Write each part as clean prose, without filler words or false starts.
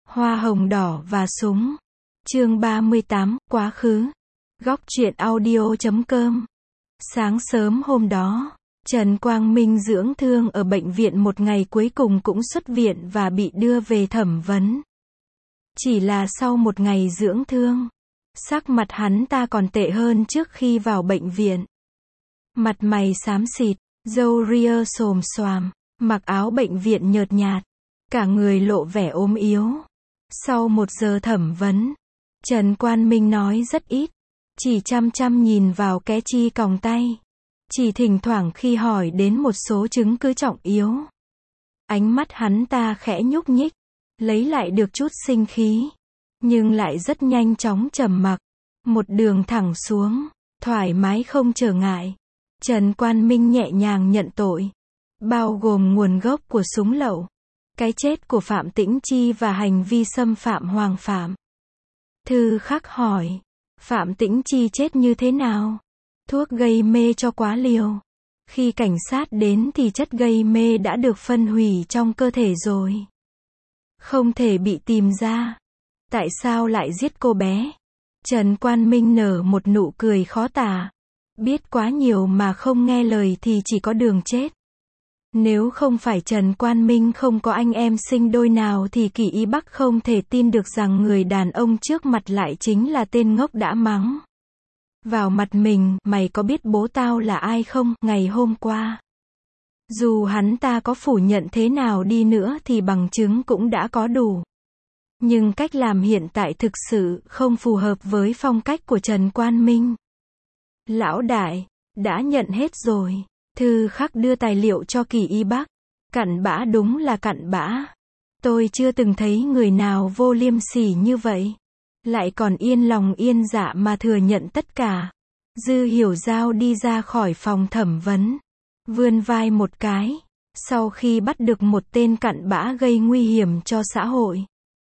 Hoa hồng đỏ và súng. Chương 38, quá khứ. Góc truyện audio.com. Sáng sớm hôm đó, Trần Quang Minh dưỡng thương ở bệnh viện một ngày cuối cùng cũng xuất viện và bị đưa về thẩm vấn. Chỉ là sau một ngày dưỡng thương, sắc mặt hắn ta còn tệ hơn trước khi vào bệnh viện. Mặt mày xám xịt, râu ria xồm xoàm, mặc áo bệnh viện nhợt nhạt, cả người lộ vẻ ốm yếu. Sau 1 giờ thẩm vấn, Trần Quang Minh nói rất ít, chỉ chăm chăm nhìn vào cái chi còng tay, chỉ thỉnh thoảng khi hỏi đến một số chứng cứ trọng yếu. Ánh mắt hắn ta khẽ nhúc nhích, lấy lại được chút sinh khí, nhưng lại rất nhanh chóng trầm mặc, một đường thẳng xuống, thoải mái không trở ngại. Trần Quang Minh nhẹ nhàng nhận tội, bao gồm nguồn gốc của súng lậu, cái chết của Phạm Tĩnh Chi và hành vi xâm phạm Hoàng Phạm. Thư khắc hỏi, Phạm Tĩnh Chi chết như thế nào? Thuốc gây mê cho quá liều. Khi cảnh sát đến thì chất gây mê đã được phân hủy trong cơ thể rồi. Không thể bị tìm ra. Tại sao lại giết cô bé? Trần Quang Minh nở một nụ cười khó tả. Biết quá nhiều mà không nghe lời thì chỉ có đường chết. Nếu không phải Trần Quang Minh không có anh em sinh đôi nào thì Kỳ Y Bắc không thể tin được rằng người đàn ông trước mặt lại chính là tên ngốc đã mắng vào mặt mình, mày có biết bố tao là ai không, ngày hôm qua. Dù hắn ta có phủ nhận thế nào đi nữa thì bằng chứng cũng đã có đủ. Nhưng cách làm hiện tại thực sự không phù hợp với phong cách của Trần Quang Minh. Lão đại, đã nhận hết rồi. Thư khắc đưa tài liệu cho Kỳ Y Bắc. Cặn bã, đúng là cặn bã. Tôi chưa từng thấy người nào vô liêm sỉ như vậy. Lại còn yên lòng yên dạ mà thừa nhận tất cả. Dư Hiểu Giao đi ra khỏi phòng thẩm vấn, vươn vai một cái, sau khi bắt được một tên cặn bã gây nguy hiểm cho xã hội.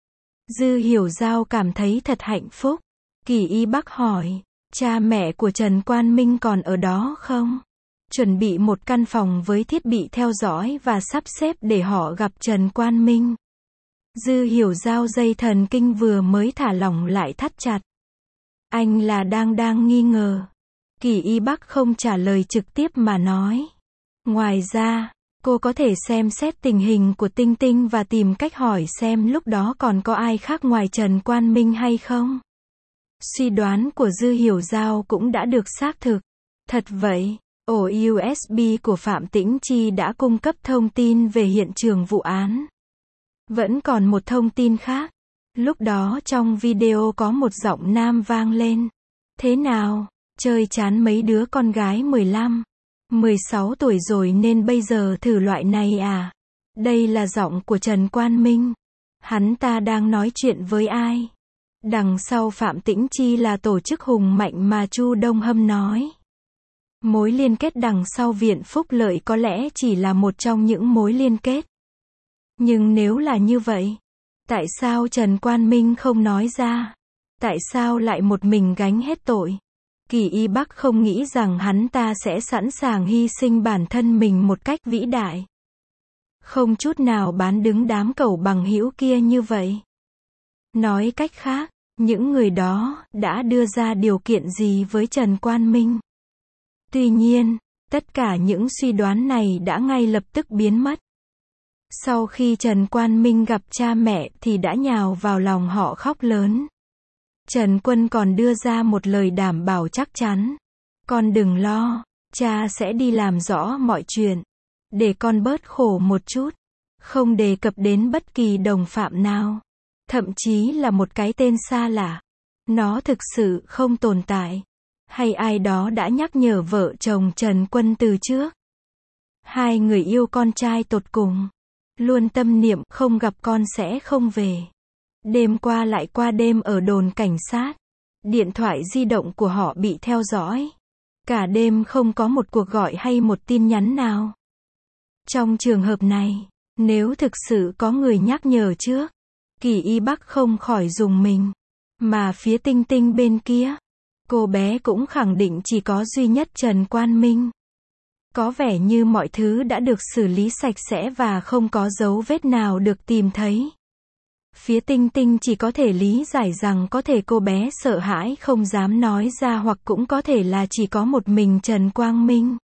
Dư Hiểu Giao cảm thấy thật hạnh phúc. Kỳ Y Bắc hỏi, cha mẹ của Trần Quang Minh còn ở đó không? Chuẩn bị một căn phòng với thiết bị theo dõi và sắp xếp để họ gặp Trần Quang Minh. Dư Hiểu Giao dây thần kinh vừa mới thả lỏng lại thắt chặt. Anh là đang nghi ngờ. Kỳ Y Bắc không trả lời trực tiếp mà nói. Ngoài ra, cô có thể xem xét tình hình của Tinh Tinh và tìm cách hỏi xem lúc đó còn có ai khác ngoài Trần Quang Minh hay không. Suy đoán của Dư Hiểu Giao cũng đã được xác thực. Thật vậy, ổ USB của Phạm Tĩnh Chi đã cung cấp thông tin về hiện trường vụ án. Vẫn còn một thông tin khác. Lúc đó trong video có một giọng nam vang lên. Thế nào, chơi chán mấy đứa con gái 15, 16 tuổi rồi nên bây giờ thử loại này à? Đây là giọng của Trần Quang Minh. Hắn ta đang nói chuyện với ai? Đằng sau Phạm Tĩnh Chi là tổ chức hùng mạnh mà Chu Đông Hâm nói. Mối liên kết đằng sau Viện Phúc Lợi có lẽ chỉ là một trong những mối liên kết. Nhưng nếu là như vậy, tại sao Trần Quang Minh không nói ra? Tại sao lại một mình gánh hết tội? Kỳ Y Bắc không nghĩ rằng hắn ta sẽ sẵn sàng hy sinh bản thân mình một cách vĩ đại. Không chút nào bán đứng đám cẩu bằng hữu kia như vậy. Nói cách khác, những người đó đã đưa ra điều kiện gì với Trần Quang Minh? Tuy nhiên, tất cả những suy đoán này đã ngay lập tức biến mất. Sau khi Trần Quang Minh gặp cha mẹ thì đã nhào vào lòng họ khóc lớn. Trần Quân còn đưa ra một lời đảm bảo chắc chắn. Con đừng lo, cha sẽ đi làm rõ mọi chuyện. Để con bớt khổ một chút. Không đề cập đến bất kỳ đồng phạm nào. Thậm chí là một cái tên xa lạ. Nó thực sự không tồn tại. Hay ai đó đã nhắc nhở vợ chồng Trần Quân từ trước. Hai người yêu con trai tột cùng. Luôn tâm niệm không gặp con sẽ không về. Đêm qua lại qua đêm ở đồn cảnh sát. Điện thoại di động của họ bị theo dõi. Cả đêm không có một cuộc gọi hay một tin nhắn nào. Trong trường hợp này, nếu thực sự có người nhắc nhở trước, Kỳ Y Bắc không khỏi rùng mình. Mà phía Tinh Tinh bên kia, cô bé cũng khẳng định chỉ có duy nhất Trần Quang Minh. Có vẻ như mọi thứ đã được xử lý sạch sẽ và không có dấu vết nào được tìm thấy. Phía Tinh Tinh chỉ có thể lý giải rằng có thể cô bé sợ hãi không dám nói ra, hoặc cũng có thể là chỉ có một mình Trần Quang Minh.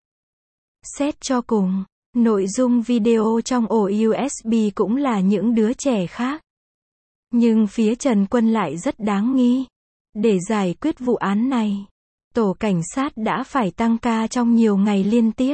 Xét cho cùng, nội dung video trong ổ USB cũng là những đứa trẻ khác. Nhưng phía Trần Quân lại rất đáng nghi. Để giải quyết vụ án này, tổ cảnh sát đã phải tăng ca trong nhiều ngày liên tiếp.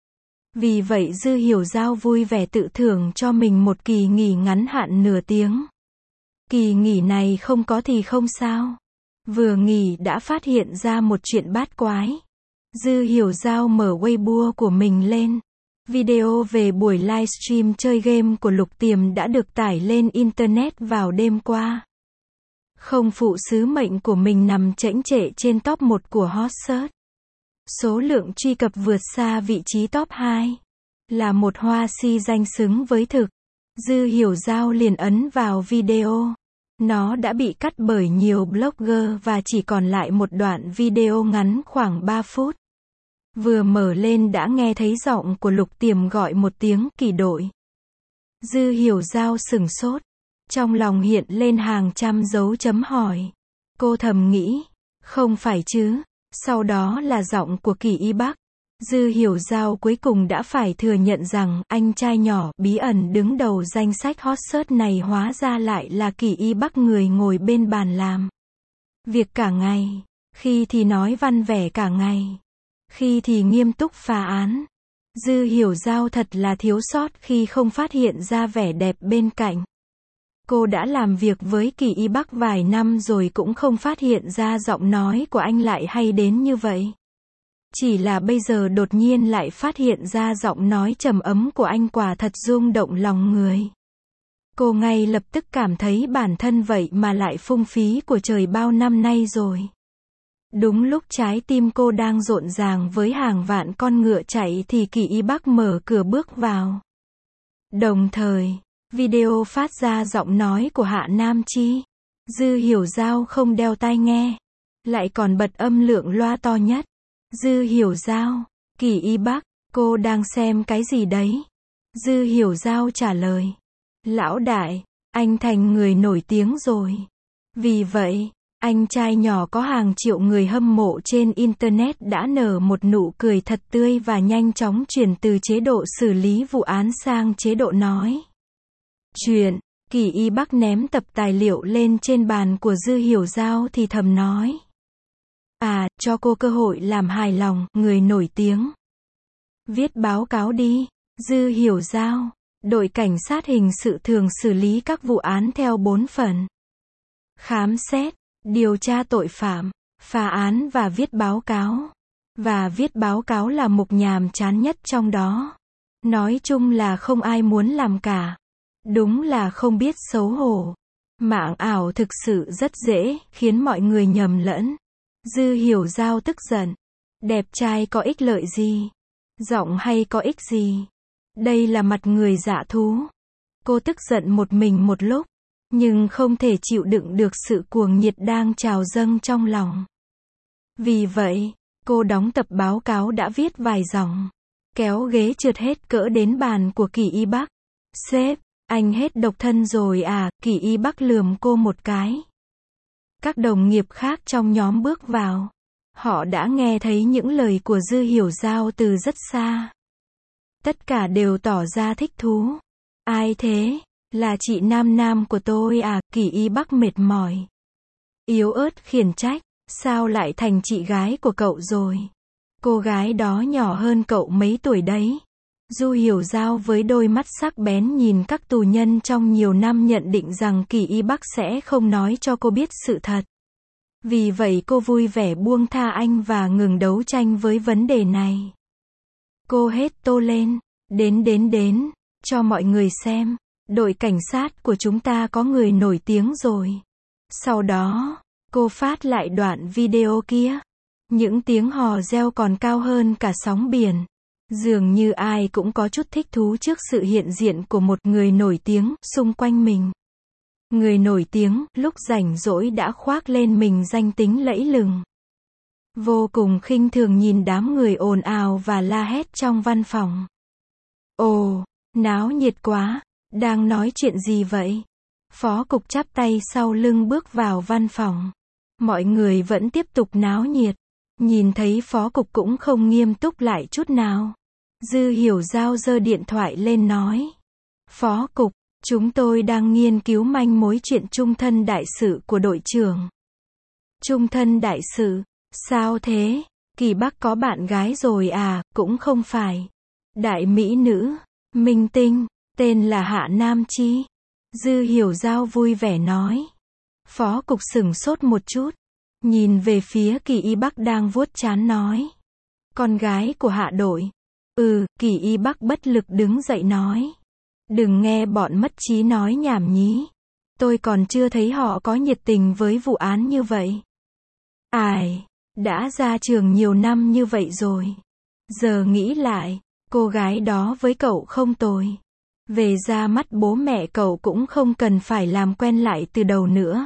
Vì vậy Dư Hiểu Giao vui vẻ tự thưởng cho mình một kỳ nghỉ ngắn hạn nửa tiếng. Kỳ nghỉ này không có thì không sao. Vừa nghỉ đã phát hiện ra một chuyện bát quái. Dư Hiểu Giao mở Weibo của mình lên. Video về buổi livestream chơi game của Lục Tiềm đã được tải lên Internet vào đêm qua. Không phụ sứ mệnh của mình nằm chễnh trệ trên top 1 của hot search. Số lượng truy cập vượt xa vị trí top 2. Là một hoa si danh xứng với thực. Dư Hiểu Giao liền ấn vào video. Nó đã bị cắt bởi nhiều blogger và chỉ còn lại một đoạn video ngắn khoảng 3 phút. Vừa mở lên đã nghe thấy giọng của Lục Tiềm gọi một tiếng kỳ đội. Dư Hiểu Giao sửng sốt. Trong lòng hiện lên hàng trăm dấu chấm hỏi. Cô thầm nghĩ, không phải chứ. Sau đó là giọng của Kỳ Y Bắc. Dư Hiểu Giao cuối cùng đã phải thừa nhận rằng anh trai nhỏ bí ẩn đứng đầu danh sách hot search này hóa ra lại là Kỳ Y Bắc, người ngồi bên bàn làm việc cả ngày. Khi thì nói văn vẻ cả ngày, khi thì nghiêm túc phá án. Dư Hiểu Giao thật là thiếu sót khi không phát hiện ra vẻ đẹp bên cạnh. Cô đã làm việc với Kỳ Y Bắc vài năm rồi cũng không phát hiện ra giọng nói của anh lại hay đến như vậy. Chỉ là bây giờ đột nhiên lại phát hiện ra giọng nói trầm ấm của anh quả thật rung động lòng người. Cô ngay lập tức cảm thấy bản thân vậy mà lại phung phí của trời bao năm nay rồi. Đúng lúc trái tim cô đang rộn ràng với hàng vạn con ngựa chạy thì Kỳ Y Bắc mở cửa bước vào. Đồng thời, video phát ra giọng nói của Hạ Nam Chi. Dư Hiểu Giao không đeo tai nghe, lại còn bật âm lượng loa to nhất. Dư Hiểu Giao, Kỳ Y Bắc, cô đang xem cái gì đấy? Dư Hiểu Giao trả lời. Lão đại, anh thành người nổi tiếng rồi. Vì vậy, anh trai nhỏ có hàng triệu người hâm mộ trên Internet đã nở một nụ cười thật tươi và nhanh chóng chuyển từ chế độ xử lý vụ án sang chế độ nói chuyện. Kỳ Y Bắc ném tập tài liệu lên trên bàn của Dư Hiểu Giao thì thầm nói. Cho cô cơ hội làm hài lòng người nổi tiếng. Viết báo cáo đi. Dư Hiểu Giao. Đội cảnh sát hình sự thường xử lý các vụ án theo 4 phần. Khám xét, điều tra tội phạm, phá án và viết báo cáo. Và viết báo cáo là mục nhàm chán nhất trong đó. Nói chung là không ai muốn làm cả. Đúng là không biết xấu hổ. Mạng ảo thực sự rất dễ khiến mọi người nhầm lẫn. Dư Hiểu Giao tức giận. Đẹp trai có ích lợi gì? Giọng hay có ích gì? Đây là mặt người dạ thú. Cô tức giận một mình một lúc, nhưng không thể chịu đựng được sự cuồng nhiệt đang trào dâng trong lòng. Vì vậy, cô đóng tập báo cáo đã viết vài dòng, kéo ghế trượt hết cỡ đến bàn của Kỳ Y Bắc. Sếp, anh hết độc thân rồi à? Kỳ Y Bắc lườm cô một cái. Các đồng nghiệp khác trong nhóm bước vào. Họ đã nghe thấy những lời của Dư Hiểu Giao từ rất xa. Tất cả đều tỏ ra thích thú. Ai thế? Là chị Nam Nam của tôi à? Kỳ Y Bắc mệt mỏi, yếu ớt khiển trách. Sao lại thành chị gái của cậu rồi? Cô gái đó nhỏ hơn cậu mấy tuổi đấy. Dư Hiểu Giao với đôi mắt sắc bén nhìn các tù nhân trong nhiều năm nhận định rằng Kỳ Y Bắc sẽ không nói cho cô biết sự thật. Vì vậy cô vui vẻ buông tha anh và ngừng đấu tranh với vấn đề này. Cô hét to lên. Đến, cho mọi người xem. Đội cảnh sát của chúng ta có người nổi tiếng rồi. Sau đó, cô phát lại đoạn video kia. Những tiếng hò reo còn cao hơn cả sóng biển. Dường như ai cũng có chút thích thú trước sự hiện diện của một người nổi tiếng xung quanh mình. Người nổi tiếng, lúc rảnh rỗi đã khoác lên mình danh tính lẫy lừng. Vô cùng khinh thường nhìn đám người ồn ào và la hét trong văn phòng. Ồ, náo nhiệt quá, đang nói chuyện gì vậy? Phó cục chắp tay sau lưng bước vào văn phòng. Mọi người vẫn tiếp tục náo nhiệt. Nhìn thấy phó cục cũng không nghiêm túc lại chút nào. Dư Hiểu Giao giơ điện thoại lên nói. Phó cục, chúng tôi đang nghiên cứu manh mối chuyện trung thân đại sự của đội trưởng. Trung thân đại sự? Sao thế? Kỳ Bắc có bạn gái rồi à? Cũng không phải. Đại mỹ nữ, minh tinh, tên là Hạ Nam Chi. Dư Hiểu Giao vui vẻ nói. Phó cục sửng sốt một chút. Nhìn về phía Kỳ Y Bắc đang vuốt trán nói. Con gái của Hạ đội. Kỳ Y Bắc bất lực đứng dậy nói. Đừng nghe bọn mất trí nói nhảm nhí. Tôi còn chưa thấy họ có nhiệt tình với vụ án như vậy. Ai, đã ra trường nhiều năm như vậy rồi. Giờ nghĩ lại, cô gái đó với cậu không tồi. Về ra mắt bố mẹ cậu cũng không cần phải làm quen lại từ đầu nữa.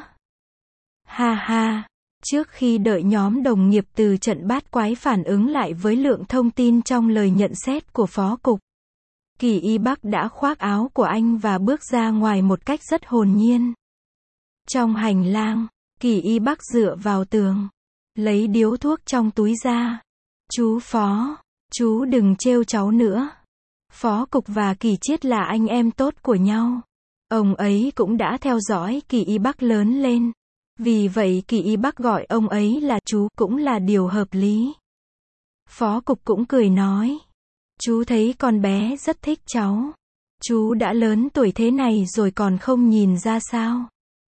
Ha ha, trước khi đợi nhóm đồng nghiệp từ trận bát quái phản ứng lại với lượng thông tin trong lời nhận xét của phó cục, Kỳ Y Bắc đã khoác áo của anh và bước ra ngoài một cách rất hồn nhiên. Trong hành lang, Kỳ Y Bắc dựa vào tường, lấy điếu thuốc trong túi ra. Chú Phó, chú đừng trêu cháu nữa. Phó cục và Kỳ Chiết là anh em tốt của nhau. Ông ấy cũng đã theo dõi Kỳ Y Bắc lớn lên. Vì vậy Kỳ Y Bắc gọi ông ấy là chú cũng là điều hợp lý. Phó cục cũng cười nói. Chú thấy con bé rất thích cháu. Chú đã lớn tuổi thế này rồi còn không nhìn ra sao?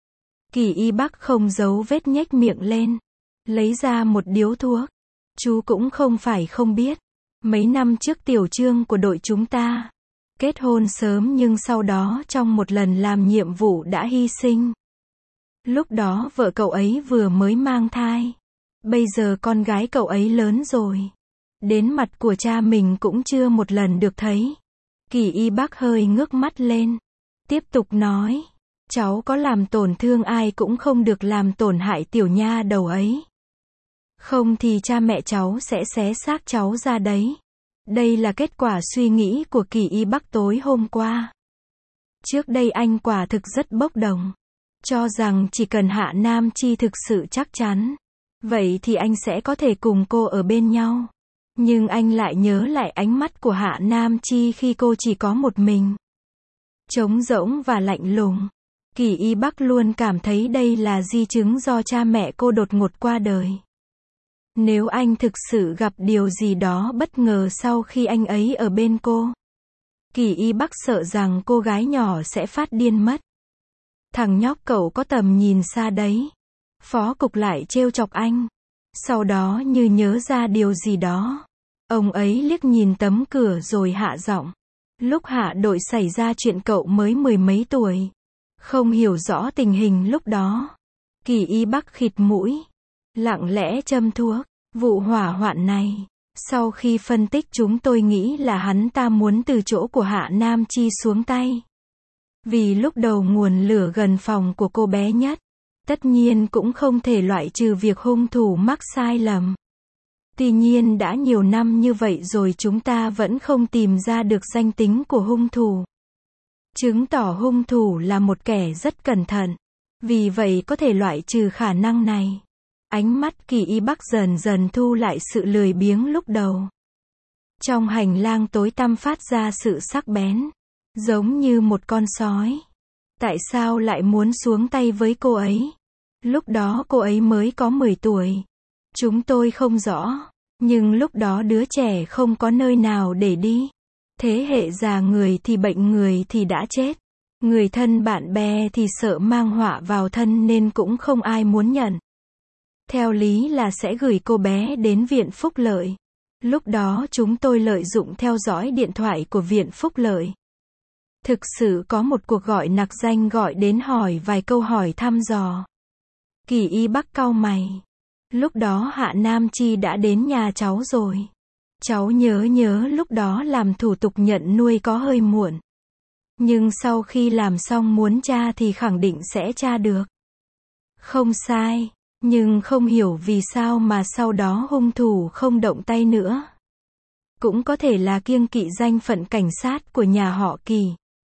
Kỳ Y Bắc không giấu vết nhếch miệng lên. Lấy ra một điếu thuốc. Chú cũng không phải không biết. Mấy năm trước tiểu trương của đội chúng ta kết hôn sớm nhưng sau đó trong một lần làm nhiệm vụ đã hy sinh. Lúc đó vợ cậu ấy vừa mới mang thai. Bây giờ con gái cậu ấy lớn rồi. Đến mặt của cha mình cũng chưa một lần được thấy. Kỳ Y Bắc hơi ngước mắt lên. Tiếp tục nói. Cháu có làm tổn thương ai cũng không được làm tổn hại tiểu nha đầu ấy. Không thì cha mẹ cháu sẽ xé xác cháu ra đấy. Đây là kết quả suy nghĩ của Kỳ Y Bắc tối hôm qua. Trước đây anh quả thực rất bốc đồng. Cho rằng chỉ cần Hạ Nam Chi thực sự chắc chắn. Vậy thì anh sẽ có thể cùng cô ở bên nhau. Nhưng anh lại nhớ lại ánh mắt của Hạ Nam Chi khi cô chỉ có một mình. Trống rỗng và lạnh lùng. Kỳ Y Bắc luôn cảm thấy đây là di chứng do cha mẹ cô đột ngột qua đời. Nếu anh thực sự gặp điều gì đó bất ngờ sau khi anh ấy ở bên cô, Kỳ Y Bắc sợ rằng cô gái nhỏ sẽ phát điên mất. Thằng nhóc cậu có tầm nhìn xa đấy. Phó cục lại trêu chọc anh. Sau đó như nhớ ra điều gì đó. Ông ấy liếc nhìn tấm cửa rồi hạ giọng. Lúc Hạ đội xảy ra chuyện cậu mới mười mấy tuổi. Không hiểu rõ tình hình lúc đó. Kỳ Y Bắc khịt mũi. Lặng lẽ châm thuốc. Vụ hỏa hoạn này. Sau khi phân tích chúng tôi nghĩ là hắn ta muốn từ chỗ của Hạ Nam Chi xuống tay. Vì lúc đầu nguồn lửa gần phòng của cô bé nhất. Tất nhiên cũng không thể loại trừ việc hung thủ mắc sai lầm. Tuy nhiên đã nhiều năm như vậy rồi chúng ta vẫn không tìm ra được danh tính của hung thủ. Chứng tỏ hung thủ là một kẻ rất cẩn thận. Vì vậy có thể loại trừ khả năng này. Ánh mắt Kỳ Y Bắc dần dần thu lại sự lười biếng lúc đầu. Trong hành lang tối tăm phát ra sự sắc bén. Giống như một con sói. Tại sao lại muốn xuống tay với cô ấy? Lúc đó cô ấy mới có 10 tuổi. Chúng tôi không rõ. Nhưng lúc đó đứa trẻ không có nơi nào để đi. Thế hệ già người thì bệnh người thì đã chết. Người thân bạn bè thì sợ mang họa vào thân nên cũng không ai muốn nhận. Theo lý là sẽ gửi cô bé đến viện phúc lợi. Lúc đó chúng tôi lợi dụng theo dõi điện thoại của viện phúc lợi. Thực sự có một cuộc gọi nặc danh gọi đến hỏi vài câu hỏi thăm dò. Kỳ Y Bắc cau mày. Lúc đó Hạ Nam Chi đã đến nhà cháu rồi. Cháu nhớ lúc đó làm thủ tục nhận nuôi có hơi muộn. Nhưng sau khi làm xong muốn tra thì khẳng định sẽ tra được. Không sai. Nhưng không hiểu vì sao mà sau đó hung thủ không động tay nữa. Cũng có thể là kiêng kỵ danh phận cảnh sát của nhà họ Kỳ.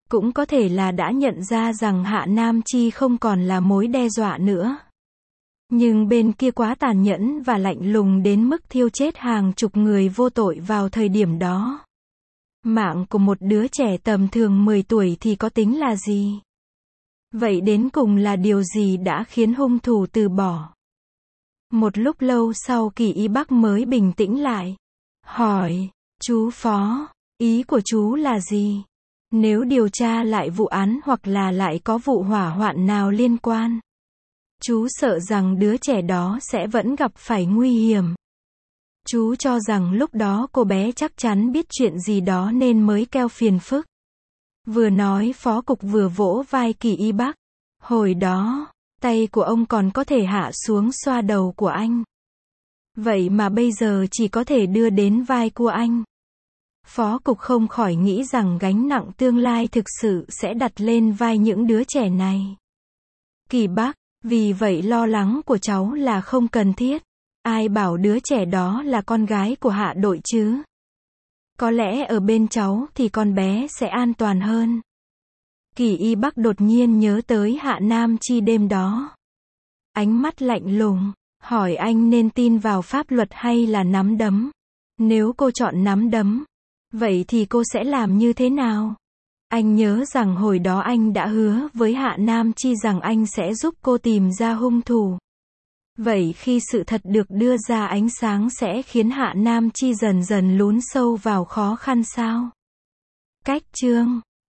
Cũng có thể là đã nhận ra rằng Hạ Nam Chi không còn là mối đe dọa nữa. Nhưng bên kia quá tàn nhẫn và lạnh lùng đến mức thiêu chết hàng chục người vô tội vào thời điểm đó. Mạng của một đứa trẻ tầm thường 10 tuổi thì có tính là gì? Vậy đến cùng là điều gì đã khiến hung thủ từ bỏ? Một lúc lâu sau Kỳ Y Bắc mới bình tĩnh lại. Hỏi, chú Phó, ý của chú là gì? Nếu điều tra lại vụ án hoặc là lại có vụ hỏa hoạn nào liên quan, chú sợ rằng đứa trẻ đó sẽ vẫn gặp phải nguy hiểm. Chú cho rằng lúc đó cô bé chắc chắn biết chuyện gì đó nên mới keo phiền phức. Vừa nói Phó Cục vừa vỗ vai Kỳ Y Bắc. Hồi đó, tay của ông còn có thể hạ xuống xoa đầu của anh. Vậy mà bây giờ chỉ có thể đưa đến vai của anh. Phó Cục không khỏi nghĩ rằng gánh nặng tương lai thực sự sẽ đặt lên vai những đứa trẻ này. Kỳ Bắc, vì vậy lo lắng của cháu là không cần thiết. Ai bảo đứa trẻ đó là con gái của Hạ đội chứ? Có lẽ ở bên cháu thì con bé sẽ an toàn hơn. Kỳ Y Bắc đột nhiên nhớ tới Hạ Nam Chi đêm đó. Ánh mắt lạnh lùng, hỏi anh nên tin vào pháp luật hay là nắm đấm? Nếu cô chọn nắm đấm, vậy thì cô sẽ làm như thế nào? Anh nhớ rằng hồi đó anh đã hứa với Hạ Nam Chi rằng anh sẽ giúp cô tìm ra hung thủ. Vậy khi sự thật được đưa ra ánh sáng sẽ khiến Hạ Nam Chi dần dần lún sâu vào khó khăn sao? Cách chương